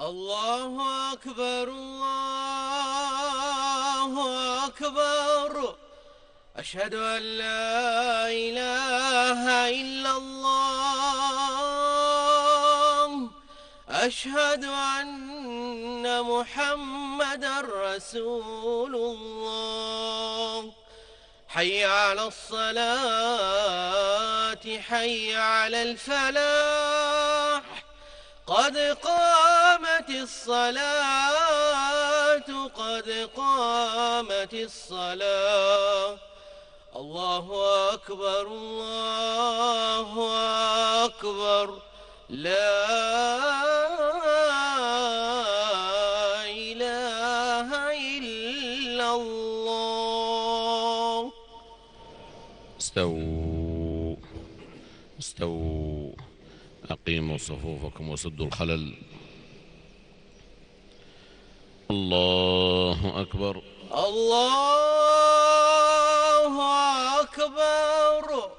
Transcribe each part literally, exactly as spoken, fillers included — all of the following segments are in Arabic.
الله أكبر الله أكبر. أشهد أن لا إله إلا الله. أشهد أن محمدًا رسول الله. حي على الصلاة حي على الفلاح. قد قامت الصلاة قد قامت الصلاة. الله أكبر الله أكبر. لا إله إلا الله. استووا استووا أقيموا صفوفكم وسدوا الخلل. الله أكبر الله أكبر.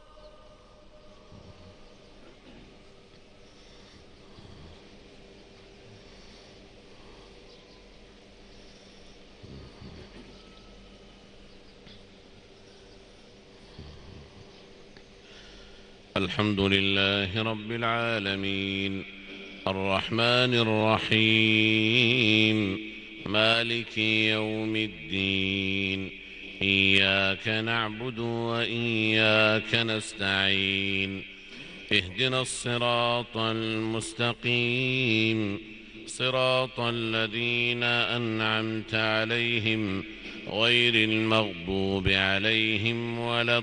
الحمد لله رب العالمين الرحمن الرحيم مالك يوم الدين. إياك نعبد وإياك نستعين. اهدنا الصراط المستقيم صراط الذين أنعمت عليهم غير المغضوب عليهم ولا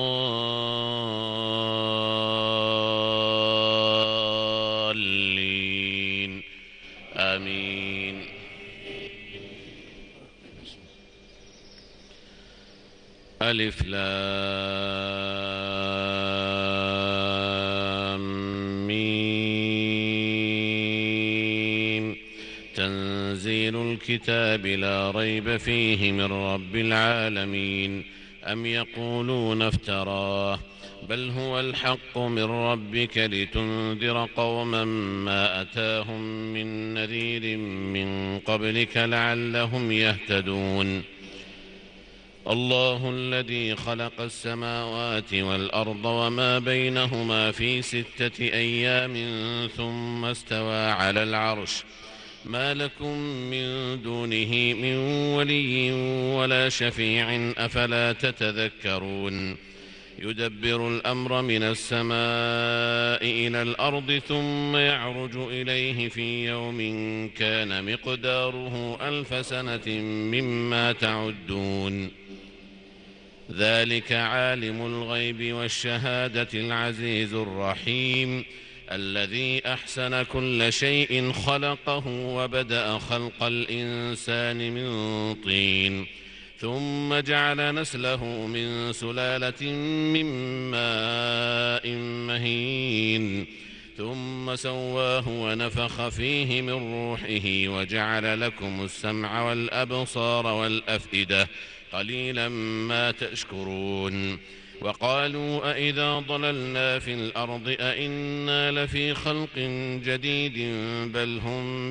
الضالين. آمين. ألف لام ميم. تنزيل الكتاب لا ريب فيه من رب العالمين. أم يقولون افتراه بل هو الحق من ربك لتنذر قوما ما أتاهم من نذير من قبلك لعلهم يهتدون. الله الذي خلق السماوات والأرض وما بينهما في ستة أيام ثم استوى على العرش. ما لكم من دونه من ولي ولا شفيع أفلا تتذكرون. يدبر الأمر من السماء إلى الأرض ثم يعرج إليه في يوم كان مقداره ألف سنة مما تعدون. ذلك عالم الغيب والشهادة العزيز الرحيم الذي أحسن كل شيء خلقه وبدأ خلق الإنسان من طين ثم جعل نسله من سلالة من ماء مهين ثم سواه ونفخ فيه من روحه وجعل لكم السمع والأبصار والأفئدة قليلا ما تشكرون. وقالوا أئذا ضللنا في الأرض أئنا لفي خلق جديد بل هم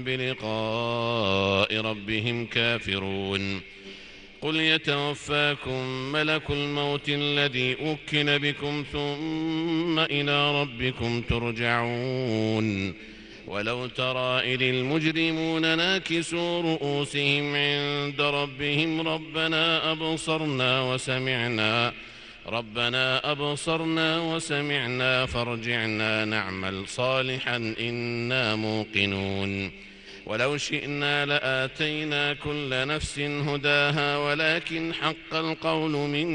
بلقاء ربهم كافرون. قل يتوفاكم ملك الموت الذي أوكل بكم ثم إلى ربكم ترجعون. ولو ترى إذ المجرمون ناكسوا رؤوسهم عند ربهم ربنا أبصرنا وسمعنا ربنا أبصرنا وسمعنا فارجعنا نعمل صالحا إنا موقنون. ولو شئنا لآتينا كل نفس هداها ولكن حق القول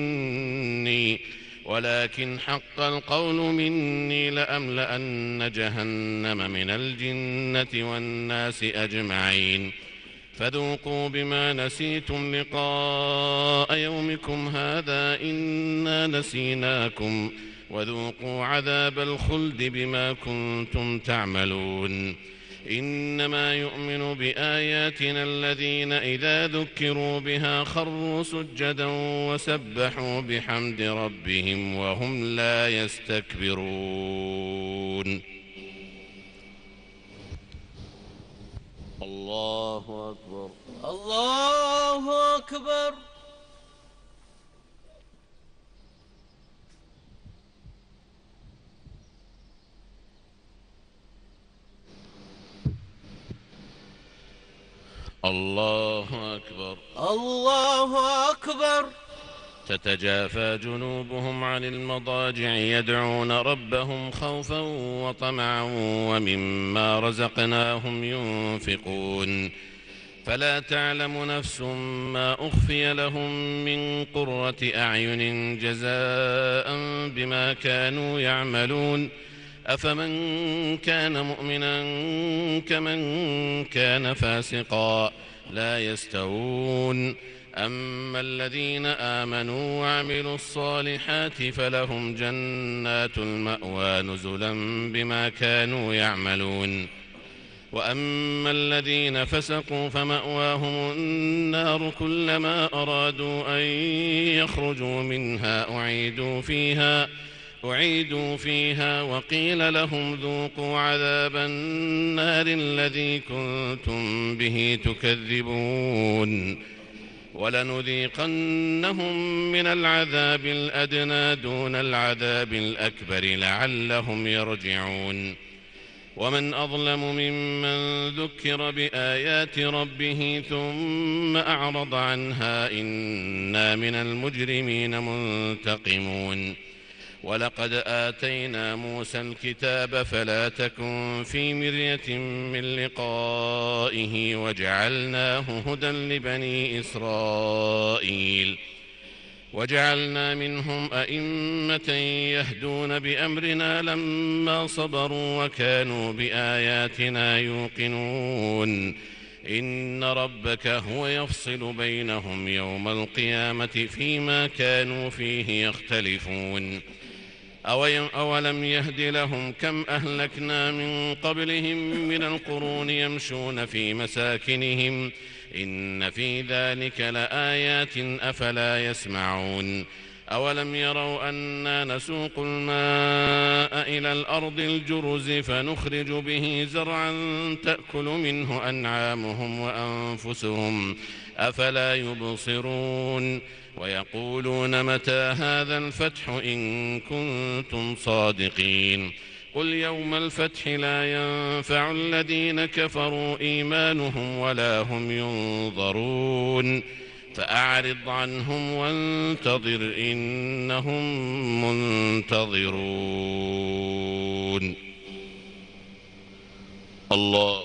مني ولكن حق القول مني لأملأن جهنم من الجنة والناس أجمعين. فذوقوا بما نسيتم لقاء يومكم هذا إنا نسيناكم وذوقوا عذاب الخلد بما كنتم تعملون. إنما يؤمن بآياتنا الذين إذا ذكروا بها خروا سجدا وسبحوا بحمد ربهم وهم لا يستكبرون. الله أكبر. الله أكبر. الله أكبر. الله أكبر. تتجافى جنوبهم عن المضاجع يدعون ربهم خوفا وطمعا ومما رزقناهم ينفقون فلا تعلم نفس ما أخفي لهم من قرة أعين جزاء بما كانوا يعملون أفمن كان مؤمنا كمن كان فاسقا لا يستوون أما الذين آمنوا وعملوا الصالحات فلهم جنات المأوى نزلا بما كانوا يعملون وأما الذين فسقوا فمأواهم النار كلما أرادوا أن يخرجوا منها أعيدوا فيها أعيدوا فيها وقيل لهم ذوقوا عذاب النار الذي كنتم به تكذبون ولنذيقنهم من العذاب الأدنى دون العذاب الأكبر لعلهم يرجعون ومن أظلم ممن ذكر بآيات ربه ثم أعرض عنها إنا من المجرمين منتقمون ولقد آتينا موسى الكتاب فلا تكن في مرية من لقائه وجعلناه هدى لبني إسرائيل وجعلنا منهم أئمة يهدون بأمرنا لما صبروا وكانوا بآياتنا يوقنون إن ربك هو يفصل بينهم يوم القيامة فيما كانوا فيه يختلفون أولم يهد لهم كم أهلكنا من قبلهم من القرون يمشون في مساكنهم إن في ذلك لآيات أفلا يسمعون أولم يروا أنا نسوق الماء إلى الأرض الجرز فنخرج به زرعا تأكل منه أنعامهم وأنفسهم أفلا يبصرون ويقولون متى هذا الفتح إن كنتم صادقين قل يوم الفتح لا ينفع الذين كفروا إيمانهم ولا هم ينظرون فأعرض عنهم وانتظر إنهم منتظرون. الله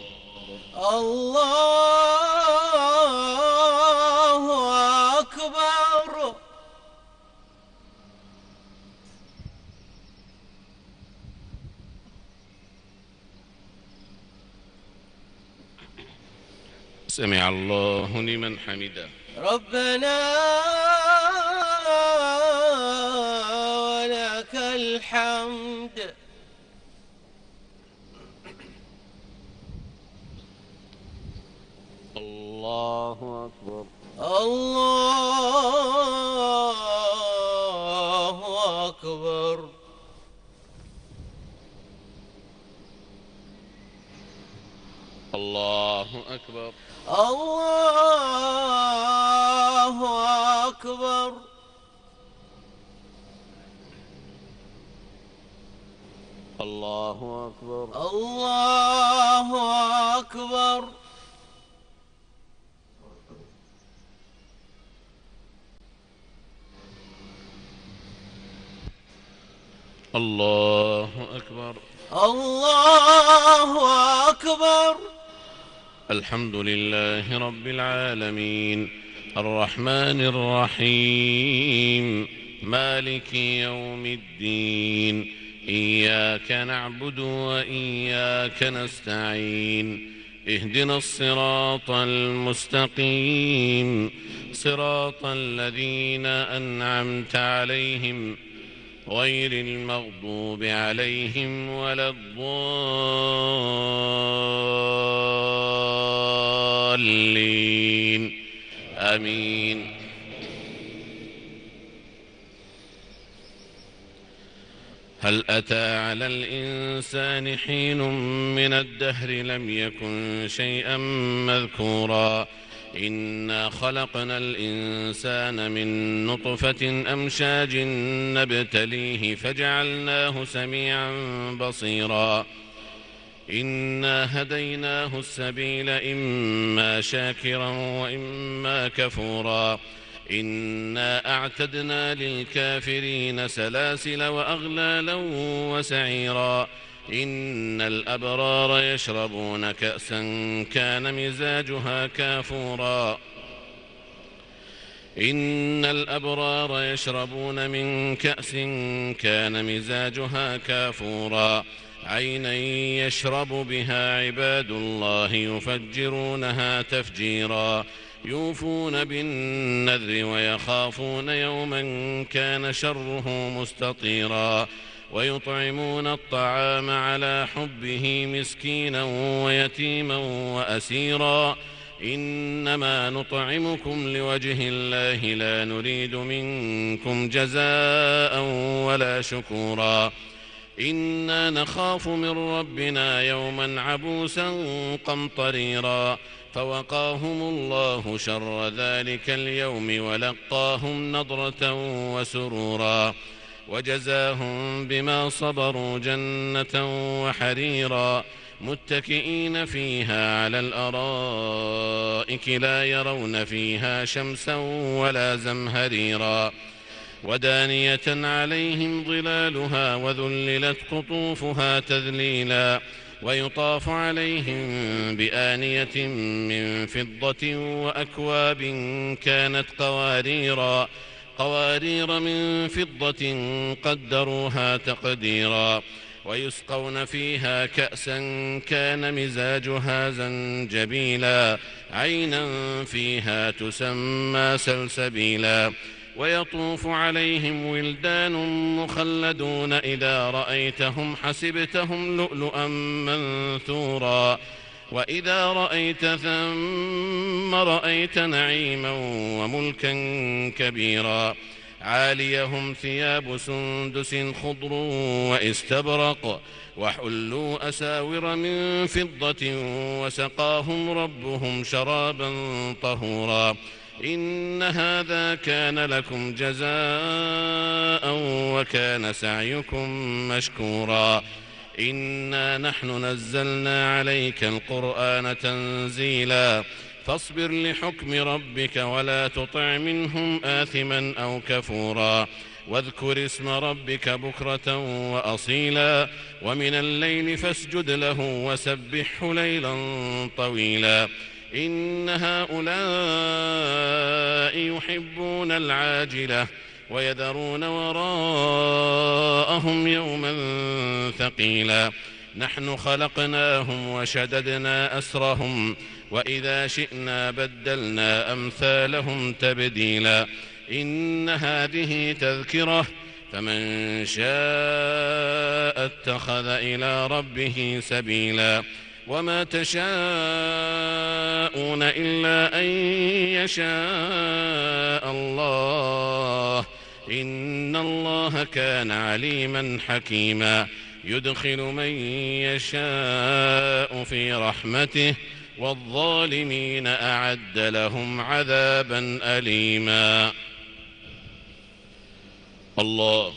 الله أكبر. سمع الله لمن حمده. ربنا ولك الحمد. الله أكبر. الله أكبر. الله أكبر. الله أكبر. الله أكبر. الله أكبر. الله أكبر. الله أكبر. الحمد لله رب العالمين الرحمن الرحيم مالك يوم الدين إياك نعبد وإياك نستعين اهدنا الصراط المستقيم صراط الذين أنعمت عليهم غير المغضوب عليهم ولا الضالين آمين. هل أتى على الإنسان حين من الدهر لم يكن شيئا مذكورا إنا خلقنا الإنسان من نطفة أمشاج نبتليه فجعلناه سميعا بصيرا إنا هديناه السبيل إما شاكرا وإما كفورا إنا أعتدنا للكافرين سلاسل وأغلالا وسعيرا إن الأبرار يشربون كأسا كان مزاجها كافورا إن الأبرار يشربون من كأس كان مزاجها كافورا عينا يشرب بها عباد الله يفجرونها تفجيرا يوفون بالنذر ويخافون يوما كان شره مستطيرا ويطعمون الطعام على حبه مسكينا ويتيما وأسيرا إنما نطعمكم لوجه الله لا نريد منكم جزاء ولا شكورا إنا نخاف من ربنا يوما عبوسا قمطريرا فوقاهم الله شر ذلك اليوم ولقاهم نضرة وسرورا وجزاهم بما صبروا جنة وحريرا متكئين فيها على الأرائك لا يرون فيها شمسا ولا زمهريرا ودانية عليهم ظلالها وذللت قطوفها تذليلا ويطاف عليهم بآنية من فضة وأكواب كانت قواريرا قوارير من فضة قدروها تقديرا ويسقون فيها كأسا كان مزاجها زنجبيلا عينا فيها تسمى سلسبيلا ويطوف عليهم ولدان مخلدون إذا رأيتهم حسبتهم لؤلؤا منثورا وإذا رأيت ثم رأيت نعيما وملكا كبيرا عاليهم ثياب سندس خضر واستبرق وحلوا أساور من فضة وسقاهم ربهم شرابا طهورا إن هذا كان لكم جزاء وكان سعيكم مشكورا إنا نحن نزلنا عليك القرآن تنزيلا فاصبر لحكم ربك ولا تطع منهم آثما أو كفورا واذكر اسم ربك بكرة وأصيلا ومن الليل فاسجد له وسبحه ليلا طويلا إن هؤلاء يحبون العاجلة ويذرون وراءهم يوما ثقيلا نحن خلقناهم وشددنا أسرهم وإذا شئنا بدلنا أمثالهم تبديلا إن هذه تذكرة فمن شاء اتخذ إلى ربه سبيلا وما تشاءون إلا أن يشاء الله إن الله كان عليما حكيما يدخل من يشاء في رحمته والظالمين أعد لهم عذابا أليما. الله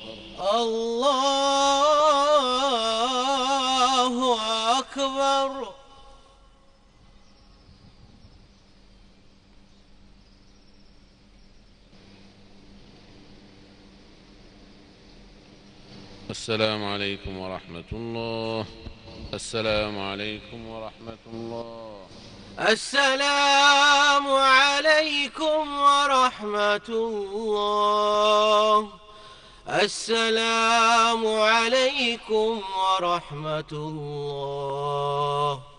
الله أكبر. السلام عليكم ورحمة الله. السلام عليكم ورحمة الله. السلام عليكم ورحمة الله. السلام عليكم ورحمة الله.